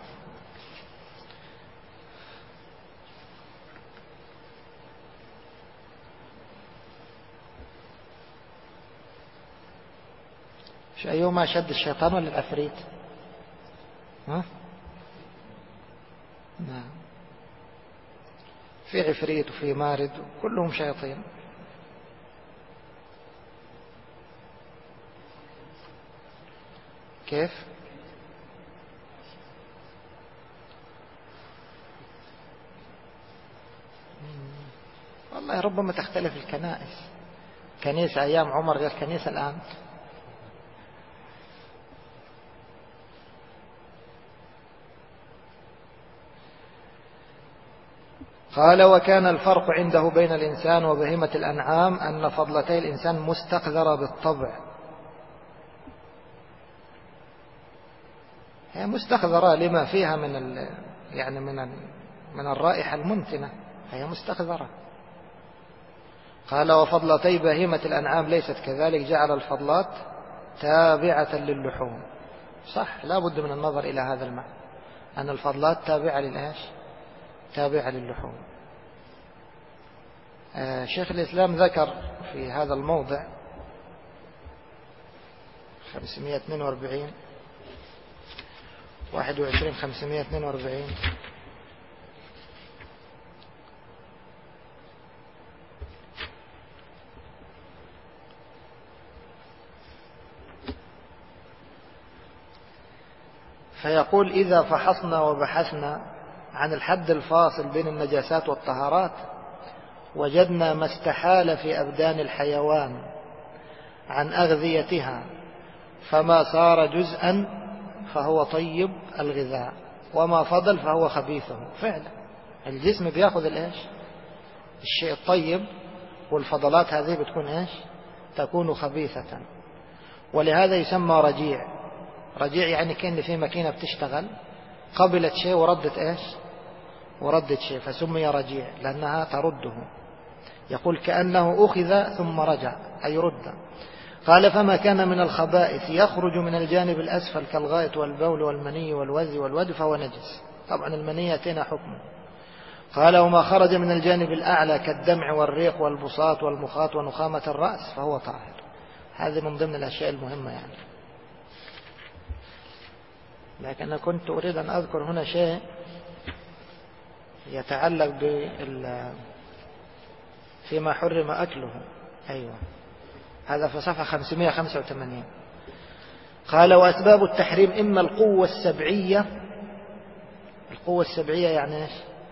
أيهما شد الشيطان ولا العفريت؟ نعم. في عفريت وفي مارد كلهم شياطين. كيف؟ والله ربما تختلف الكنائس، كنيسة أيام عمر غير كنيسة الآن. قال: وكان الفرق عنده بين الإنسان وبهيمة الأنعام أن فضلتي الإنسان مستقذرة بالطبع، هي مستقذرة لما فيها من من الرائحة المنتنة، هي مستقذرة. قال وفضلتي بهيمة الأنعام ليست كذلك، جعل الفضلات تابعة للحوم. صح، لا بد من النظر إلى هذا المعنى، أن الفضلات تابعة للإيش؟ تابعة للحوم. شيخ الإسلام ذكر في هذا الموضع 542 21 542 فيقول إذا فحصنا وبحثنا عن الحد الفاصل بين النجاسات والطهارات وجدنا ما استحال في أبدان الحيوان عن أغذيتها فما صار جزءا فهو طيب الغذاء، وما فضل فهو خبيثه. فعلا الجسم بيأخذ الإيش؟ الشيء الطيب، والفضلات هذه بتكون إيش؟ تكون خبيثة. ولهذا يسمى رجيع. رجيع يعني كأن في ماكينة بتشتغل قبلت شيء وردت إيش؟ وردت شيء، فسمي رجيع لأنها ترده. يقول كأنه أخذ ثم رجع، أي رد. قال فما كان من الخبائث يخرج من الجانب الأسفل كالغائط والبول والمني والوذي والود فهو نجس. طبعا المني يأتينا حكمه. قال وما خرج من الجانب الأعلى كالدمع والريق والبساط والمخاط ونخامة الرأس فهو طاهر. هذه من ضمن الأشياء المهمة يعني. لكن أنا كنت أريد أن أذكر هنا شيء يتعلق فيما حرم أكله. أيوة، هذا في صفحة 585. قال وأسباب التحريم إما القوة السبعية. القوة السبعية يعني إيش؟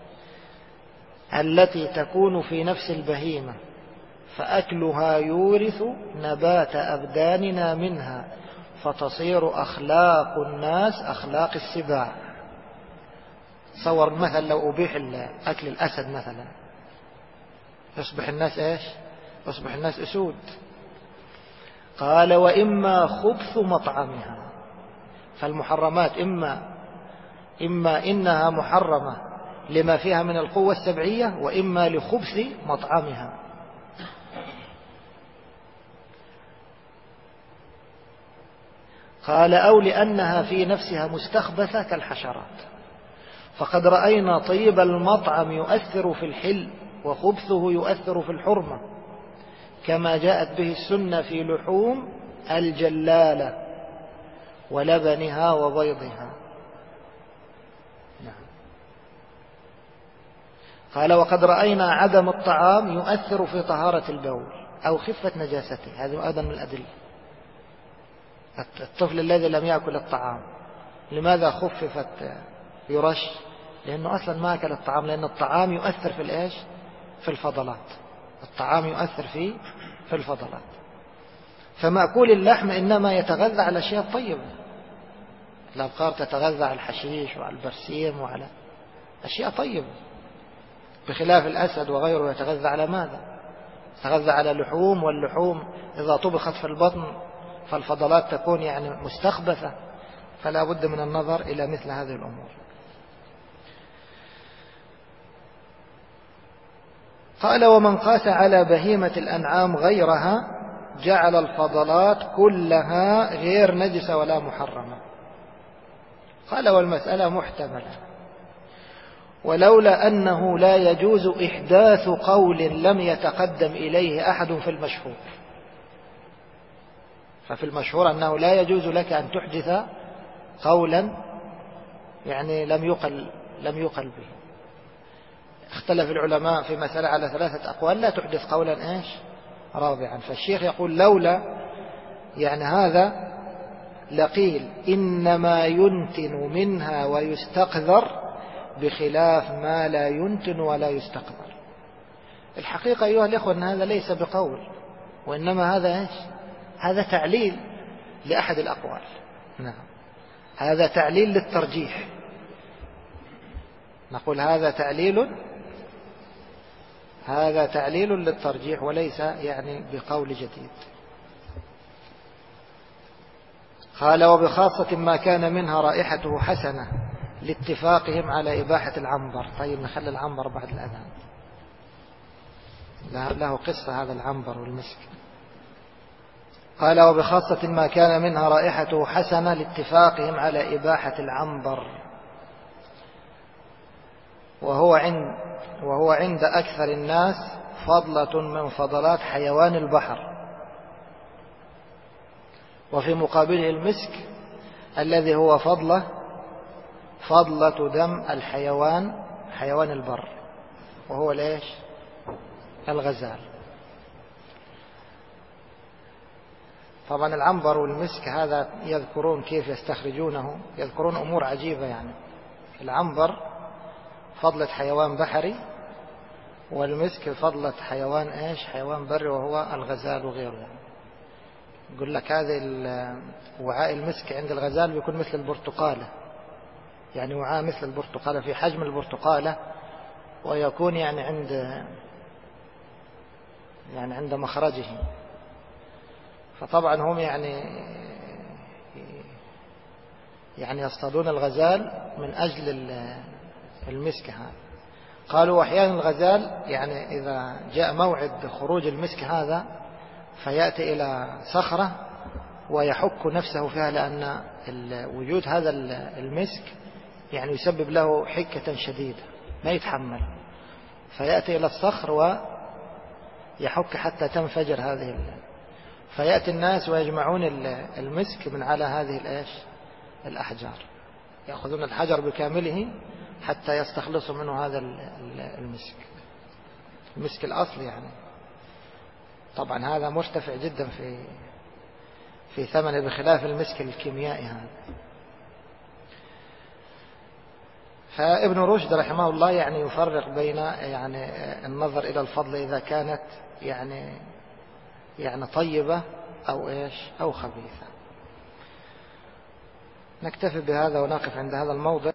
التي تكون في نفس البهيمة فأكلها يورث نبات أبداننا منها فتصير أخلاق الناس أخلاق السباع. تصور مثلا لو أبيح أكل الأسد مثلا، يصبح الناس إيش؟ يصبح الناس أسود. قال وإما خبث مطعمها. فالمحرمات إما إنها محرمة لما فيها من القوة السبعية، وإما لخبث مطعمها. قال أو لأنها في نفسها مستخبثة كالحشرات، فقد رأينا طيب المطعم يؤثر في الحل وخبثه يؤثر في الحرمة، كما جاءت به السنة في لحوم الجلالة ولبنها وبيضها. نعم. قال وقد رأينا عدم الطعام يؤثر في طهارة البول أو خفة نجاسته. هذه أيضا من الأدلة. الطفل الذي لم يأكل الطعام لماذا خففت يرش؟ لأنه أصلا ما أكل الطعام، لأن الطعام يؤثر في الإيش؟ في الفضلات. الطعام يؤثر في الفضلات. فمأكول اللحم إنما يتغذى على أشياء طيبة. الأبقار تتغذى على الحشيش وعلى البرسيم وعلى أشياء طيبة، بخلاف الأسد وغيره يتغذى على ماذا؟ يتغذى على لحوم، واللحوم إذا طبخت في البطن فالفضلات تكون يعني مستخبثة، فلا بد من النظر إلى مثل هذه الأمور. قال ومن قاس على بهيمة الأنعام غيرها جعل الفضلات كلها غير نجسة ولا محرمة. قال والمسألة محتملة، ولولا أنه لا يجوز إحداث قول لم يتقدم إليه أحد في المشهور. ففي المشهور أنه لا يجوز لك أن تحدث قولا يعني لم يقل به. اختلف العلماء في مسألة على 3 أقوال، لا تحدث قولا إيش؟ رابعا. فالشيخ يقول لولا يعني هذا لقيل إنما ينتن منها ويستقذر بخلاف ما لا ينتن ولا يستقذر. الحقيقة أيها الإخوة أن هذا ليس بقول، وإنما هذا إيش؟ هذا تعليل لأحد الأقوال. نعم، هذا تعليل للترجيح. نقول هذا تعليل للترجيح وليس يعني بقول جديد. قال وبخاصة ما كان منها رائحته حسنة لاتفاقهم على إباحة العنبر. طيب نخلي العنبر بعد الأذان، له قصة هذا العنبر والمسك. قال وبخاصة ما كان منها رائحته حسنة لاتفاقهم على إباحة العنبر، وهو عند أكثر الناس فضلة من فضلات حيوان البحر. وفي مقابله المسك الذي هو فضلة دم الحيوان، حيوان البر، وهو ليش؟ الغزال. طبعا العنبر والمسك هذا يذكرون كيف يستخرجونه، يذكرون أمور عجيبة. يعني العنبر فضلة حيوان بحري، والمسك فضلة حيوان ايش؟ حيوان بري، وهو الغزال وغيره. يعني يقول لك هذا وعاء المسك عند الغزال بيكون مثل البرتقالة، يعني وعاء مثل البرتقالة في حجم البرتقالة، ويكون يعني عند مخرجه. فطبعا هم يعني يصطادون الغزال من أجل المسك هذا. قالوا وأحيانا الغزال يعني إذا جاء موعد خروج المسك هذا فيأتي إلى صخرة ويحك نفسه فيها، لأن وجود هذا المسك يعني يسبب له حكة شديدة ما يتحمل، فيأتي إلى الصخر ويحك حتى تنفجر هذه فيأتي الناس ويجمعون المسك من على هذه الأحجار، يأخذون الحجر بكامله حتى يستخلصوا منه هذا المسك الأصلي. يعني طبعا هذا مرتفع جدا في ثمنه بخلاف المسك الكيميائي هذا. فابن رشد رحمه الله يعني يفرق بين يعني النظر إلى الفضل إذا كانت يعني طيبة أو إيش أو خبيثة. نكتفي بهذا ونقف عند هذا الموضع.